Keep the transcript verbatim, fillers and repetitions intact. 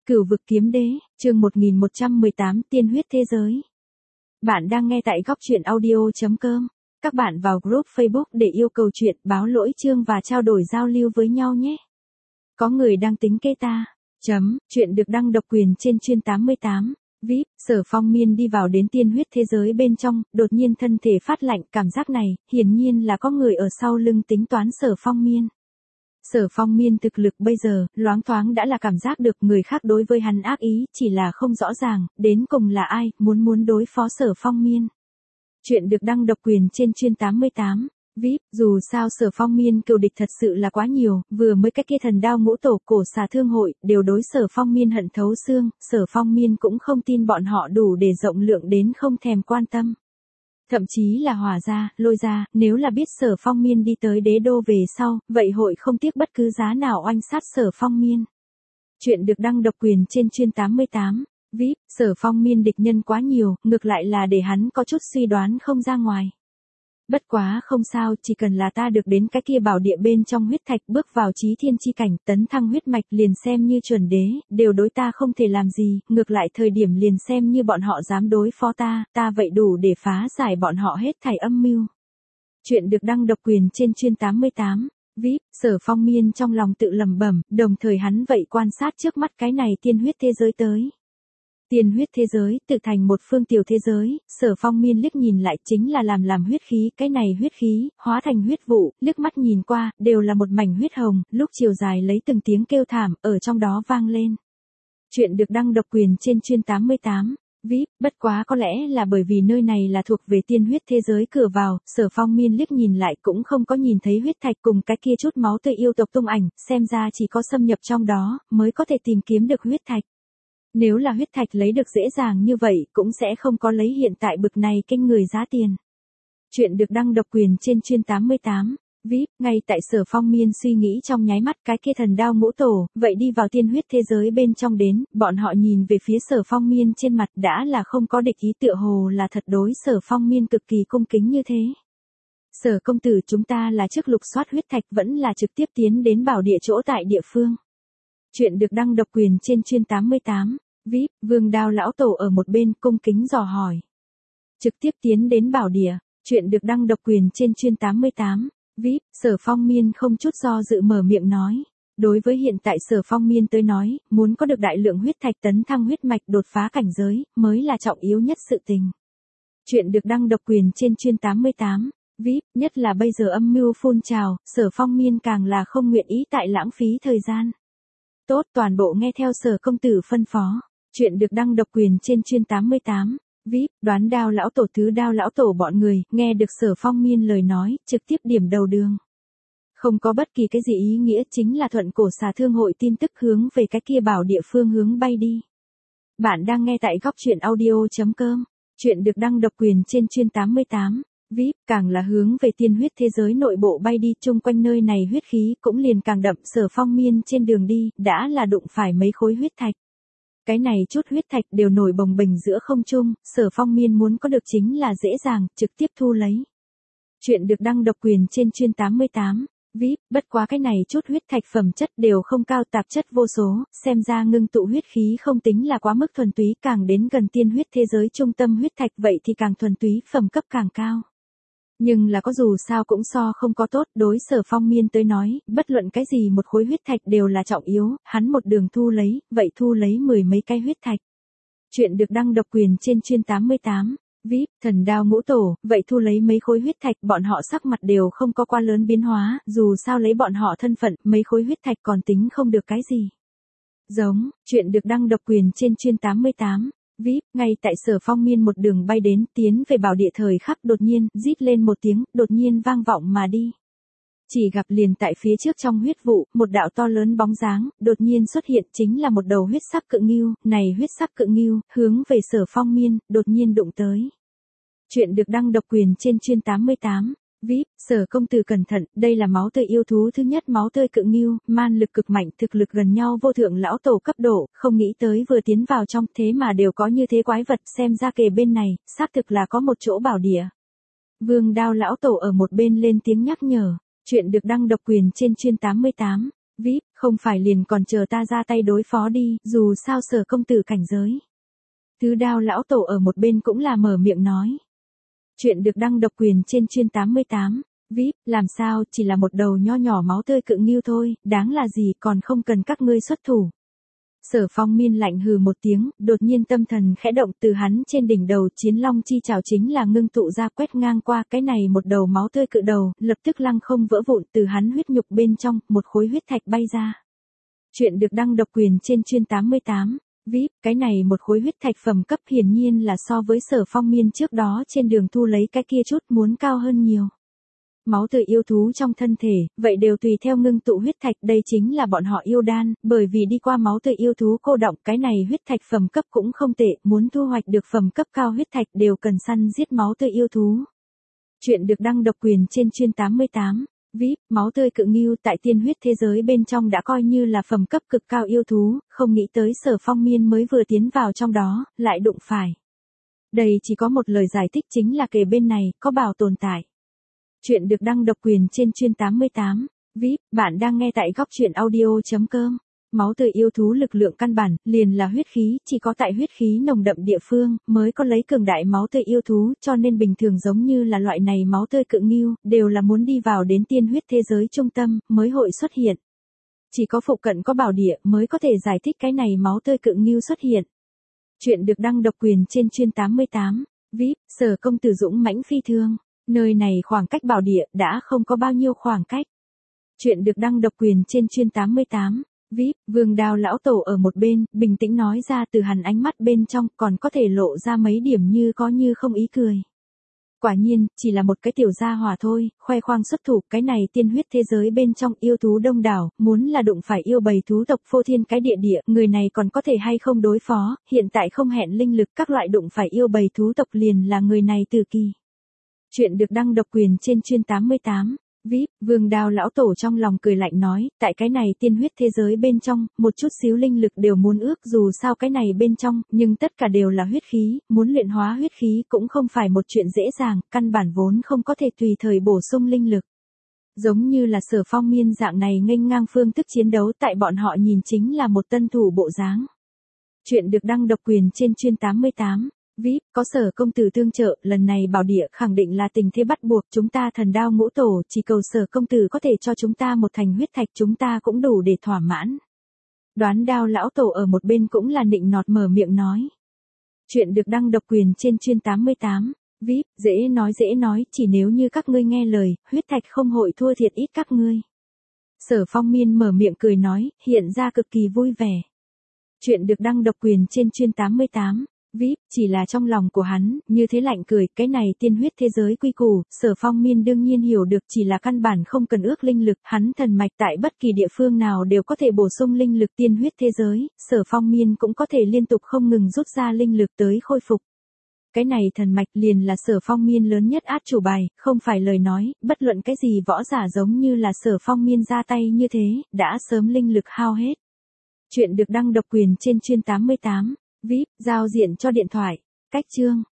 Cửu vực kiếm đế, chương một nghìn một trăm mười tám tiên huyết thế giới. Bạn đang nghe tại góc truyện audio.com. Các bạn vào group Facebook để yêu cầu chuyện, báo lỗi chương và trao đổi giao lưu với nhau nhé. Có người đang tính kê ta. Chấm, chuyện được đăng độc quyền trên chuyên tám mươi tám. vê i pê, Sở Phong Miên đi vào đến tiên huyết thế giới bên trong, đột nhiên thân thể phát lạnh, cảm giác này, hiển nhiên là có người ở sau lưng tính toán Sở Phong Miên. Sở Phong Miên thực lực bây giờ, loáng thoáng đã là cảm giác được người khác đối với hắn ác ý, chỉ là không rõ ràng, đến cùng là ai, muốn muốn đối phó Sở Phong Miên. Chuyện được đăng độc quyền trên chuyên tám mươi tám. vê i pê, dù sao Sở Phong Miên cừu địch thật sự là quá nhiều, vừa mới cái kia thần đao ngũ tổ cổ xà thương hội, đều đối Sở Phong Miên hận thấu xương, Sở Phong Miên cũng không tin bọn họ đủ để rộng lượng đến không thèm quan tâm. Thậm chí là Hỏa gia, Lôi gia, nếu là biết Sở Phong Miên đi tới đế đô về sau, vậy hội không tiếc bất cứ giá nào oanh sát Sở Phong Miên. Chuyện được đăng độc quyền trên chuyên tám mươi tám. vê i pê, Sở Phong Miên địch nhân quá nhiều, ngược lại là để hắn có chút suy đoán không ra ngoài. Bất quá không sao, chỉ cần là ta được đến cái kia bảo địa bên trong huyết thạch bước vào chí thiên chi cảnh, tấn thăng huyết mạch liền xem như chuẩn đế, đều đối ta không thể làm gì, ngược lại thời điểm liền xem như bọn họ dám đối phó ta, ta vậy đủ để phá giải bọn họ hết thảy âm mưu. Chuyện được đăng độc quyền trên chuyên tám mươi tám. vê i pê, Sở Phong Miên trong lòng tự lẩm bẩm, đồng thời hắn vậy quan sát trước mắt cái này tiên huyết thế giới tới. Tiên huyết thế giới, tự thành một phương tiểu thế giới, Sở Phong Miên liếc nhìn lại chính là làm làm huyết khí, cái này huyết khí, hóa thành huyết vụ, liếc mắt nhìn qua, đều là một mảnh huyết hồng, lúc chiều dài lấy từng tiếng kêu thảm, ở trong đó vang lên. Chuyện được đăng độc quyền trên chuyên tám mươi tám. vê i pê, bất quá có lẽ là bởi vì nơi này là thuộc về tiên huyết thế giới cửa vào, Sở Phong Miên liếc nhìn lại cũng không có nhìn thấy huyết thạch cùng cái kia chút máu tươi yêu tộc tung ảnh, xem ra chỉ có xâm nhập trong đó, mới có thể tìm kiếm được huyết thạch. Nếu là huyết thạch lấy được dễ dàng như vậy, cũng sẽ không có lấy hiện tại bực này kinh người giá tiền. Chuyện được đăng độc quyền trên chuyên tám mươi tám. vê i pê, ngay tại Sở Phong Miên suy nghĩ trong nháy mắt cái kia thần đao ngũ tổ, vậy đi vào tiên huyết thế giới bên trong đến, bọn họ nhìn về phía Sở Phong Miên trên mặt đã là không có địch ý, tựa hồ là thật đối Sở Phong Miên cực kỳ cung kính như thế. Sở công tử, chúng ta là trước lục soát huyết thạch vẫn là trực tiếp tiến đến bảo địa chỗ tại địa phương. Chuyện được đăng độc quyền trên chuyên tám mươi tám. vê i pê, Vương Đao lão tổ ở một bên cung kính dò hỏi. Trực tiếp tiến đến bảo địa. Chuyện được đăng độc quyền trên chuyên tám mươi tám. vê i pê, Sở Phong Miên không chút do dự mở miệng nói. Đối với hiện tại Sở Phong Miên tới nói, muốn có được đại lượng huyết thạch tấn thăng huyết mạch đột phá cảnh giới, mới là trọng yếu nhất sự tình. Chuyện được đăng độc quyền trên chuyên tám mươi tám. vê i pê, nhất là bây giờ âm mưu phun trào, Sở Phong Miên càng là không nguyện ý tại lãng phí thời gian. Tốt, toàn bộ nghe theo Sở công tử phân phó. Chuyện được đăng độc quyền trên chuyên tám mươi tám. vê i pê, Đoán Đao lão tổ Tứ Đao lão tổ bọn người, nghe được Sở Phong Miên lời nói, trực tiếp điểm đầu đường. Không có bất kỳ cái gì ý nghĩa, chính là thuận cổ xà thương hội tin tức hướng về cái kia bảo địa phương hướng bay đi. Bạn đang nghe tại góc truyện audio.com. Chuyện được đăng độc quyền trên chuyên tám mươi tám. vê i pê, càng là hướng về tiên huyết thế giới nội bộ bay đi, chung quanh nơi này huyết khí cũng liền càng đậm. Sở Phong Miên trên đường đi, đã là đụng phải mấy khối huyết thạch. Cái này chút huyết thạch đều nổi bồng bềnh giữa không trung, Sở Phong Miên muốn có được chính là dễ dàng, trực tiếp thu lấy. Chuyện được đăng độc quyền trên chuyên tám mươi tám. vê i pê, bất quá cái này chút huyết thạch phẩm chất đều không cao, tạp chất vô số, xem ra ngưng tụ huyết khí không tính là quá mức thuần túy, càng đến gần tiên huyết thế giới trung tâm huyết thạch vậy thì càng thuần túy, phẩm cấp càng cao. Nhưng là có dù sao cũng so không có tốt, đối Sở Phong Miên tới nói, bất luận cái gì một khối huyết thạch đều là trọng yếu, hắn một đường thu lấy, vậy thu lấy mười mấy cái huyết thạch. Chuyện được đăng độc quyền trên chuyên tám mươi tám. vê i pê, Thần đao ngũ tổ, vậy thu lấy mấy khối huyết thạch, bọn họ sắc mặt đều không có quá lớn biến hóa, dù sao lấy bọn họ thân phận, mấy khối huyết thạch còn tính không được cái gì. Giống, chuyện được đăng độc quyền trên chuyên tám mươi tám. vê i pê, ngay tại Sở Phong Miên một đường bay đến, tiến về bảo địa thời khắc đột nhiên, rít lên một tiếng, đột nhiên vang vọng mà đi. Chỉ gặp liền tại phía trước trong huyết vụ, một đạo to lớn bóng dáng, đột nhiên xuất hiện, chính là một đầu huyết sắc cự ngưu, này huyết sắc cự ngưu, hướng về Sở Phong Miên, đột nhiên đụng tới. Chuyện được đăng độc quyền trên chuyên tám mươi tám. vê i pê, Sở công tử cẩn thận, đây là máu tươi yêu thú thứ nhất, máu tươi cự ngưu, man lực cực mạnh, thực lực gần nhau vô thượng lão tổ cấp độ, không nghĩ tới vừa tiến vào trong thế mà đều có như thế quái vật, xem ra kề bên này, xác thực là có một chỗ bảo địa. Vương Đao lão tổ ở một bên lên tiếng nhắc nhở. Chuyện được đăng độc quyền trên chuyên tám mươi tám. vê i pê, không phải liền còn chờ ta ra tay đối phó đi, dù sao Sở công tử cảnh giới. Tứ Đao lão tổ ở một bên cũng là mở miệng nói. Chuyện được đăng độc quyền trên chuyên tám mươi tám. vê i pê, làm sao, chỉ là một đầu nho nhỏ máu tươi cự ngưu thôi, đáng là gì, còn không cần các ngươi xuất thủ. Sở Phong Miên lạnh hừ một tiếng, đột nhiên tâm thần khẽ động, từ hắn trên đỉnh đầu chiến long chi trảo chính là ngưng tụ ra quét ngang qua, cái này một đầu máu tươi cự đầu, lập tức lăng không vỡ vụn, từ hắn huyết nhục bên trong, một khối huyết thạch bay ra. Chuyện được đăng độc quyền trên chuyên tám mươi tám. vê i pê, cái này một khối huyết thạch phẩm cấp hiển nhiên là so với Sở Phong Miên trước đó trên đường thu lấy cái kia chút muốn cao hơn nhiều. Máu tươi yêu thú trong thân thể, vậy đều tùy theo ngưng tụ huyết thạch, đây chính là bọn họ yêu đan, bởi vì đi qua máu tươi yêu thú cô động, cái này huyết thạch phẩm cấp cũng không tệ, muốn thu hoạch được phẩm cấp cao huyết thạch đều cần săn giết máu tươi yêu thú. Chuyện được đăng độc quyền trên chuyên tám mươi tám. vê i pê, máu tươi cự ngưu tại tiên huyết thế giới bên trong đã coi như là phẩm cấp cực cao yêu thú, không nghĩ tới Sở Phong Miên mới vừa tiến vào trong đó, lại đụng phải. Đây chỉ có một lời giải thích chính là kề bên này, có bảo tồn tại. Chuyện được đăng độc quyền trên chuyên tám mươi tám. vê i pê, bạn đang nghe tại góc truyện audio chấm com. Máu tươi yêu thú lực lượng căn bản, liền là huyết khí, chỉ có tại huyết khí nồng đậm địa phương, mới có lấy cường đại máu tươi yêu thú, cho nên bình thường giống như là loại này máu tươi cự ngưu, đều là muốn đi vào đến tiên huyết thế giới trung tâm, mới hội xuất hiện. Chỉ có phụ cận có bảo địa, mới có thể giải thích cái này máu tươi cự ngưu xuất hiện. Chuyện được đăng độc quyền trên chuyên tám mươi tám. vê i pê, Sở công tử dũng mãnh phi thường. Nơi này khoảng cách bảo địa, đã không có bao nhiêu khoảng cách. Chuyện được đăng độc quyền trên chuyên tám mươi tám. vê i pê, Vương Đao lão tổ ở một bên, bình tĩnh nói ra, từ hắn ánh mắt bên trong, còn có thể lộ ra mấy điểm như có như không ý cười. Quả nhiên, chỉ là một cái tiểu gia hỏa thôi, khoe khoang xuất thủ, cái này tiên huyết thế giới bên trong yêu thú đông đảo, muốn là đụng phải yêu bầy thú tộc phô thiên cái địa địa, người này còn có thể hay không đối phó, hiện tại không hẹn linh lực các loại đụng phải yêu bầy thú tộc liền là người này từ kỳ. Chuyện được đăng độc quyền trên chuyên tám mươi tám. vê i pê, Vương Đao lão tổ trong lòng cười lạnh nói, tại cái này tiên huyết thế giới bên trong, một chút xíu linh lực đều muốn ước, dù sao cái này bên trong, nhưng tất cả đều là huyết khí, muốn luyện hóa huyết khí cũng không phải một chuyện dễ dàng, căn bản vốn không có thể tùy thời bổ sung linh lực. Giống như là Sở Phong Miên dạng này nghênh ngang phương thức chiến đấu, tại bọn họ nhìn chính là một tân thủ bộ dáng. Chuyện được đăng độc quyền trên chuyên tám mươi tám. vê i pê, có Sở công tử tương trợ, lần này bảo địa khẳng định là tình thế bắt buộc, chúng ta Thần Đao ngũ tổ, chỉ cầu Sở công tử có thể cho chúng ta một thành huyết thạch, chúng ta cũng đủ để thỏa mãn. Đoán Đao lão tổ ở một bên cũng là nịnh nọt mở miệng nói. Chuyện được đăng độc quyền trên chuyên tám mươi tám. vê i pê, dễ nói dễ nói, chỉ nếu như các ngươi nghe lời, huyết thạch không hội thua thiệt ít các ngươi. Sở Phong Miên mở miệng cười nói, hiện ra cực kỳ vui vẻ. Chuyện được đăng độc quyền trên chuyên tám mươi tám. vê i pê, chỉ là trong lòng của hắn, như thế lạnh cười, cái này tiên huyết thế giới quy củ, Sở Phong Miên đương nhiên hiểu được, chỉ là căn bản không cần ước linh lực, hắn thần mạch tại bất kỳ địa phương nào đều có thể bổ sung linh lực tiên huyết thế giới, Sở Phong Miên cũng có thể liên tục không ngừng rút ra linh lực tới khôi phục. Cái này thần mạch liền là Sở Phong Miên lớn nhất át chủ bài, không phải lời nói, bất luận cái gì võ giả giống như là Sở Phong Miên ra tay như thế, đã sớm linh lực hao hết. Chuyện được đăng độc quyền trên chuyên tám mươi tám. vê i pê, giao diện cho điện thoại. Cách chương.